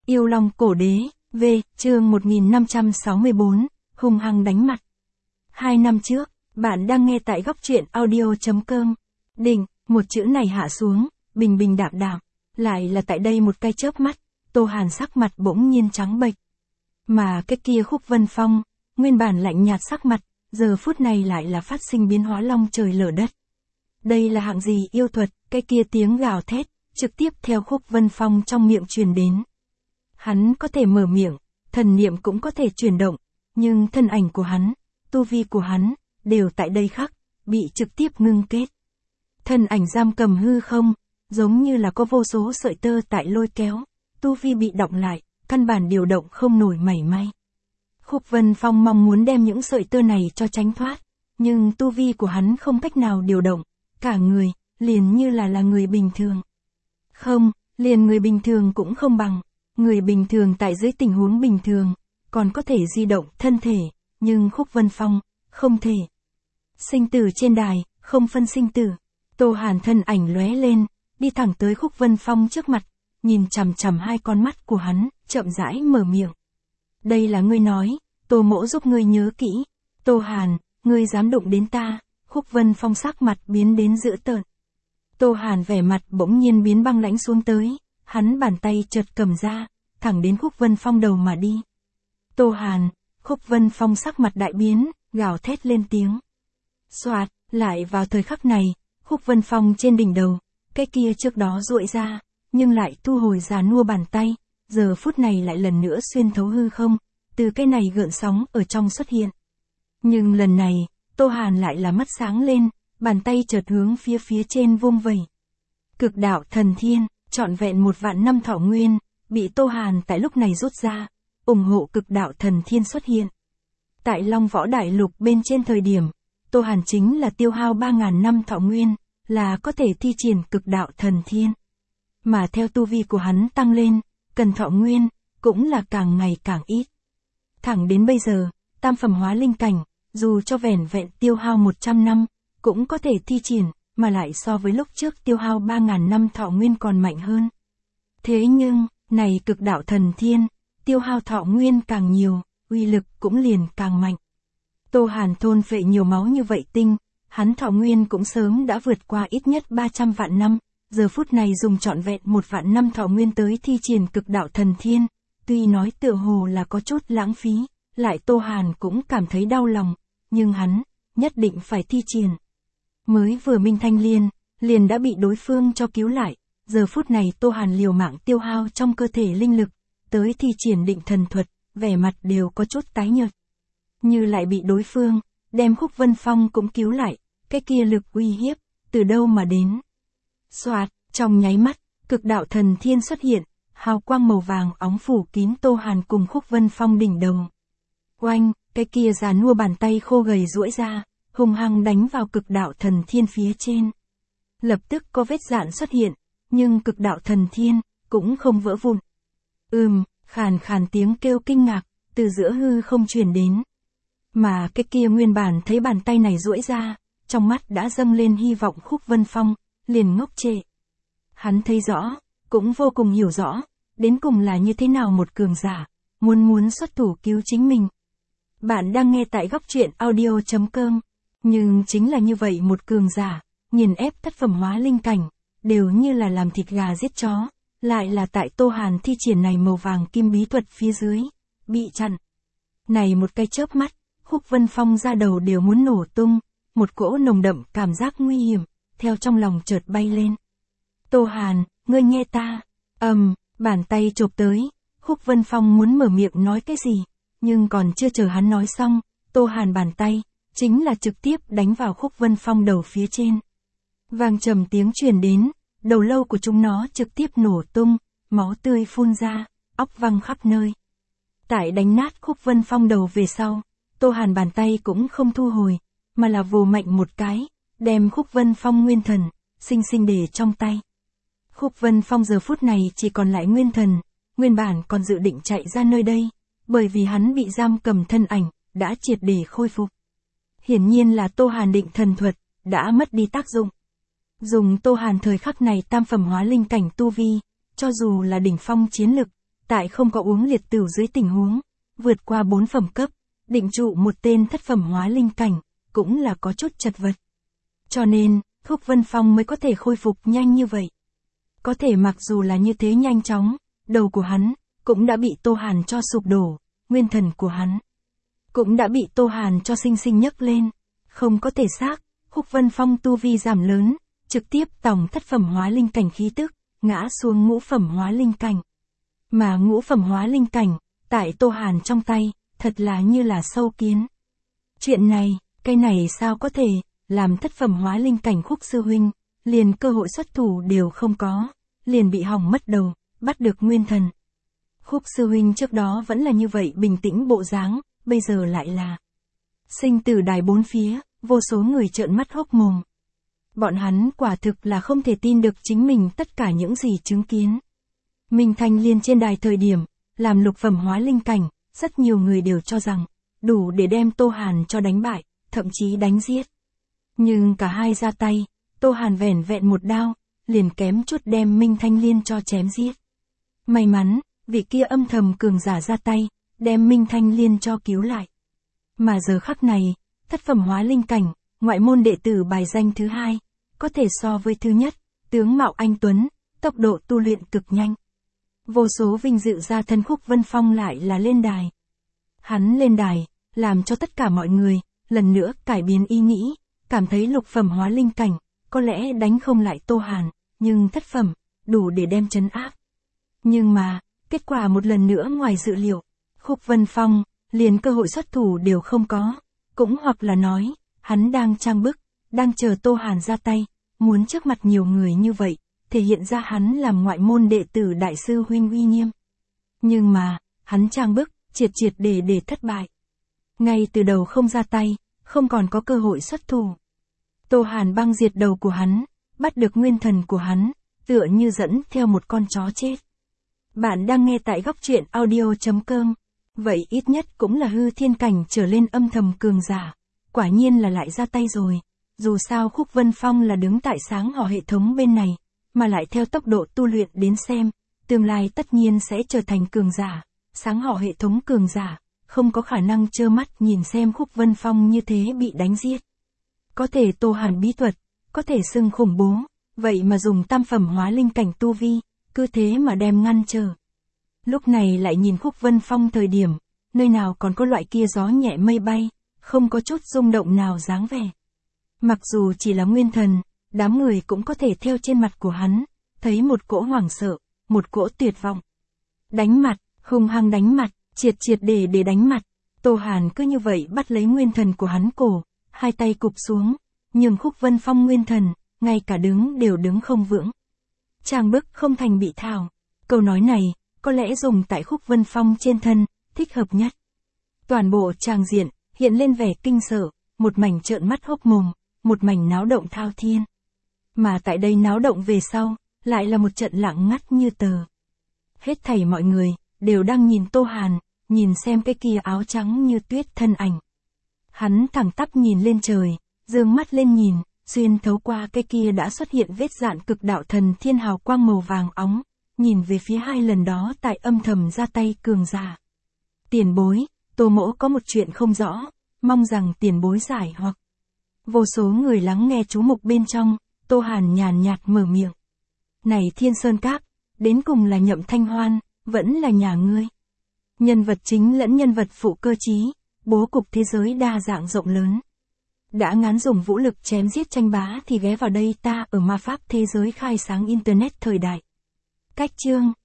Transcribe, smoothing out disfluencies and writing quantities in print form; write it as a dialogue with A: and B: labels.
A: Yêu Long Cổ Đế, V, chương 1564, hung hăng đánh mặt. 2 năm trước, bạn đang nghe tại góc truyện audio.com. Đỉnh, một chữ này hạ xuống, bình bình đạm đạm, lại là tại đây một cái chớp mắt, Tô Hàn sắc mặt bỗng nhiên trắng bệch. Mà cái kia Khúc Vân Phong, nguyên bản lạnh nhạt sắc mặt, giờ phút này lại là phát sinh biến hóa long trời lở đất. Đây là hạng gì yêu thuật, cái kia tiếng gào thét, trực tiếp theo Khúc Vân Phong trong miệng truyền đến. Hắn có thể mở miệng, thần niệm cũng có thể chuyển động, nhưng thân ảnh của hắn, tu vi của hắn, đều tại đây khắc, bị trực tiếp ngưng kết. Thân ảnh giam cầm hư không, giống như là có vô số sợi tơ tại lôi kéo, tu vi bị động lại, căn bản điều động không nổi mảy may. Khúc Vân Phong mong muốn đem những sợi tơ này cho tránh thoát, nhưng tu vi của hắn không cách nào điều động, cả người, liền như là người bình thường. Không, liền người bình thường cũng không bằng. Người bình thường tại dưới tình huống bình thường, còn có thể di động thân thể, nhưng Khúc Vân Phong, không thể. Sinh tử trên đài, không phân sinh tử. Tô Hàn thân ảnh lóe lên, đi thẳng tới Khúc Vân Phong trước mặt, nhìn chằm chằm hai con mắt của hắn, chậm rãi mở miệng. Đây là ngươi nói, Tô mỗ giúp ngươi nhớ kỹ. Tô Hàn, ngươi dám đụng đến ta. Khúc Vân Phong sắc mặt biến đến dữ tợn. Tô Hàn vẻ mặt bỗng nhiên biến băng lãnh xuống tới. Hắn bàn tay chợt cầm ra, thẳng đến Khúc Vân Phong đầu mà đi. Tô Hàn, Khúc Vân Phong sắc mặt đại biến, gào thét lên tiếng. Soạt, lại vào thời khắc này, Khúc Vân Phong trên đỉnh đầu, cái kia trước đó duỗi ra, nhưng lại thu hồi già nua bàn tay, giờ phút này lại lần nữa xuyên thấu hư không, từ cái này gợn sóng ở trong xuất hiện. Nhưng lần này, Tô Hàn lại là mắt sáng lên, bàn tay chợt hướng phía trên vung vẩy. Cực đạo thần thiên, trọn vẹn 1 vạn năm thọ nguyên, bị Tô Hàn tại lúc này rút ra, ủng hộ cực đạo thần thiên xuất hiện. Tại Long Võ Đại Lục bên trên thời điểm, Tô Hàn chính là tiêu hao 3.000 năm thọ nguyên, là có thể thi triển cực đạo thần thiên. Mà theo tu vi của hắn tăng lên, cần thọ nguyên, cũng là càng ngày càng ít. Thẳng đến bây giờ, tam phẩm hóa linh cảnh, dù cho vẻn vẹn tiêu hao 100 năm, cũng có thể thi triển, mà lại so với lúc trước tiêu hao 3.000 năm thọ nguyên còn mạnh hơn. Thế nhưng, này cực đạo thần thiên, tiêu hao thọ nguyên càng nhiều, uy lực cũng liền càng mạnh. Tô Hàn thôn phệ nhiều máu như vậy tinh, hắn thọ nguyên cũng sớm đã vượt qua ít nhất 300 vạn năm, giờ phút này dùng trọn vẹn 1 vạn năm thọ nguyên tới thi triển cực đạo thần thiên, tuy nói tựa hồ là có chút lãng phí, lại Tô Hàn cũng cảm thấy đau lòng, nhưng hắn, nhất định phải thi triển. Mới vừa Minh Thanh Liên, liền đã bị đối phương cho cứu lại, giờ phút này Tô Hàn liều mạng tiêu hao trong cơ thể linh lực, tới thi triển định thần thuật, vẻ mặt đều có chút tái nhợt. Như lại bị đối phương, đem Khúc Vân Phong cũng cứu lại, cái kia lực uy hiếp, từ đâu mà đến. Soạt, trong nháy mắt, cực đạo thần thiên xuất hiện, hào quang màu vàng óng phủ kín Tô Hàn cùng Khúc Vân Phong đỉnh đầu. Oanh, cái kia già nua bàn tay khô gầy duỗi ra, hung hăng đánh vào cực đạo thần thiên phía trên. Lập tức có vết rạn xuất hiện, nhưng cực đạo thần thiên, cũng không vỡ vụn. Khàn khàn tiếng kêu kinh ngạc, từ giữa hư không truyền đến. Mà cái kia nguyên bản thấy bàn tay này duỗi ra, trong mắt đã dâng lên hy vọng Khúc Vân Phong, liền ngốc trệ. Hắn thấy rõ, cũng vô cùng hiểu rõ, đến cùng là như thế nào một cường giả, muốn xuất thủ cứu chính mình. Bạn đang nghe tại góc truyện audio.com, nhưng chính là như vậy một cường giả, nghiền ép thất phẩm hóa linh cảnh, đều như là làm thịt gà giết chó, lại là tại Tô Hàn thi triển này màu vàng kim bí thuật phía dưới, bị chặn. Này một cái chớp mắt, Khúc Vân Phong ra đầu đều muốn nổ tung, một cỗ nồng đậm cảm giác nguy hiểm, theo trong lòng chợt bay lên. Tô Hàn, ngươi nghe ta, bàn tay chộp tới, Khúc Vân Phong muốn mở miệng nói cái gì, nhưng còn chưa chờ hắn nói xong, Tô Hàn bàn tay, chính là trực tiếp đánh vào Khúc Vân Phong đầu phía trên. Vang trầm tiếng truyền đến, đầu lâu của chúng nó trực tiếp nổ tung, máu tươi phun ra, óc văng khắp nơi. Tại đánh nát Khúc Vân Phong đầu về sau, Tô Hàn bàn tay cũng không thu hồi, mà là vồ mạnh một cái, đem Khúc Vân Phong nguyên thần, xinh xinh để trong tay. Khúc Vân Phong giờ phút này chỉ còn lại nguyên thần, nguyên bản còn dự định chạy ra nơi đây, bởi vì hắn bị giam cầm thân ảnh, đã triệt để khôi phục. Hiển nhiên là Tô Hàn định thần thuật, đã mất đi tác dụng. Dùng Tô Hàn thời khắc này tam phẩm hóa linh cảnh tu vi, cho dù là đỉnh phong chiến lực, tại không có uống liệt tửu dưới tình huống, vượt qua 4 phẩm cấp, định trụ một tên thất phẩm hóa linh cảnh, cũng là có chút chật vật. Cho nên, Khúc Vân Phong mới có thể khôi phục nhanh như vậy. Có thể mặc dù là như thế nhanh chóng, đầu của hắn, cũng đã bị Tô Hàn cho sụp đổ, nguyên thần của hắn cũng đã bị Tô Hàn cho sinh sinh nhấc lên. Không có thể xác, Khúc Vân Phong tu vi giảm lớn, trực tiếp tổng thất phẩm hóa linh cảnh khí tức, ngã xuống ngũ phẩm hóa linh cảnh. Mà ngũ phẩm hóa linh cảnh, tại Tô Hàn trong tay, thật là như là sâu kiến. Chuyện này, cái này sao có thể, làm thất phẩm hóa linh cảnh Khúc sư huynh, liền cơ hội xuất thủ đều không có, liền bị hỏng mất đầu, bắt được nguyên thần. Khúc sư huynh trước đó vẫn là như vậy bình tĩnh bộ dáng, bây giờ lại là sinh tử đài bốn phía, vô số người trợn mắt hốc mồm. Bọn hắn quả thực là không thể tin được chính mình tất cả những gì chứng kiến. Minh Thanh Liên trên đài thời điểm, làm lục phẩm hóa linh cảnh, rất nhiều người đều cho rằng, đủ để đem Tô Hàn cho đánh bại, thậm chí đánh giết. Nhưng cả hai ra tay, Tô Hàn vẻn vẹn một đao, liền kém chút đem Minh Thanh Liên cho chém giết. May mắn, vị kia âm thầm cường giả ra tay, đem Minh Thanh Liên cho cứu lại. Mà giờ khắc này, thất phẩm hóa linh cảnh, ngoại môn đệ tử bài danh thứ 2, có thể so với thứ nhất, tướng mạo anh tuấn, tốc độ tu luyện cực nhanh. Vô số vinh dự gia thân Khúc Vân Phong lại là lên đài. Hắn lên đài, làm cho tất cả mọi người, lần nữa cải biến ý nghĩ, cảm thấy lục phẩm hóa linh cảnh, có lẽ đánh không lại Tô Hàn, nhưng thất phẩm, đủ để đem trấn áp. Nhưng mà, kết quả một lần nữa ngoài dự liệu, Khúc Vân Phong, liền cơ hội xuất thủ đều không có, cũng hoặc là nói, hắn đang trang bức, đang chờ Tô Hàn ra tay, muốn trước mặt nhiều người như vậy, thể hiện ra hắn làm ngoại môn đệ tử đại sư huynh uy nghiêm. Nhưng mà, hắn trang bức, triệt để thất bại. Ngay từ đầu không ra tay, không còn có cơ hội xuất thủ. Tô Hàn băng diệt đầu của hắn, bắt được nguyên thần của hắn, tựa như dẫn theo một con chó chết. Bạn đang nghe tại góc truyện audio.com. Vậy ít nhất cũng là hư thiên cảnh trở lên âm thầm cường giả. Quả nhiên là lại ra tay rồi. Dù sao Khúc Vân Phong là đứng tại sáng họ hệ thống bên này, mà lại theo tốc độ tu luyện đến xem, tương lai tất nhiên sẽ trở thành cường giả. Sáng họ hệ thống cường giả, không có khả năng trơ mắt nhìn xem Khúc Vân Phong như thế bị đánh giết. Có thể Tô Hàn bí thuật, có thể xưng khủng bố, vậy mà dùng tam phẩm hóa linh cảnh tu vi, cứ thế mà đem ngăn trở. Lúc này lại nhìn Khúc Vân Phong thời điểm, nơi nào còn có loại kia gió nhẹ mây bay, không có chút rung động nào dáng vẻ. Mặc dù chỉ là nguyên thần, đám người cũng có thể theo trên mặt của hắn, thấy một cỗ hoảng sợ, một cỗ tuyệt vọng. Đánh mặt, hung hăng đánh mặt, triệt để đánh mặt. Tô Hàn cứ như vậy bắt lấy nguyên thần của hắn cổ, hai tay cụp xuống, nhưng Khúc Vân Phong nguyên thần, ngay cả đứng đều đứng không vững. Trang bức không thành bị thảo. Câu nói này, có lẽ dùng tại Khúc Vân Phong trên thân, thích hợp nhất. Toàn bộ tràng diện, hiện lên vẻ kinh sợ, một mảnh trợn mắt hốc mồm, một mảnh náo động thao thiên. Mà tại đây náo động về sau, lại là một trận lặng ngắt như tờ. Hết thảy mọi người, đều đang nhìn Tô Hàn, nhìn xem cái kia áo trắng như tuyết thân ảnh. Hắn thẳng tắp nhìn lên trời, dương mắt lên nhìn, xuyên thấu qua cái kia đã xuất hiện vết dạn cực đạo thần thiên hào quang màu vàng óng, nhìn về phía hai lần đó tại âm thầm ra tay cường giả. Tiền bối, Tô mỗ có một chuyện không rõ, mong rằng tiền bối giải hoặc. Vô số người lắng nghe chú mục bên trong, Tô Hàn nhàn nhạt mở miệng. Này Thiên Sơn Các, đến cùng là Nhậm Thanh Hoan, vẫn là nhà ngươi. Nhân vật chính lẫn nhân vật phụ cơ trí, bố cục thế giới đa dạng rộng lớn. Đã ngán dùng vũ lực chém giết tranh bá thì ghé vào đây ta ở ma pháp thế giới khai sáng internet thời đại. Cách chương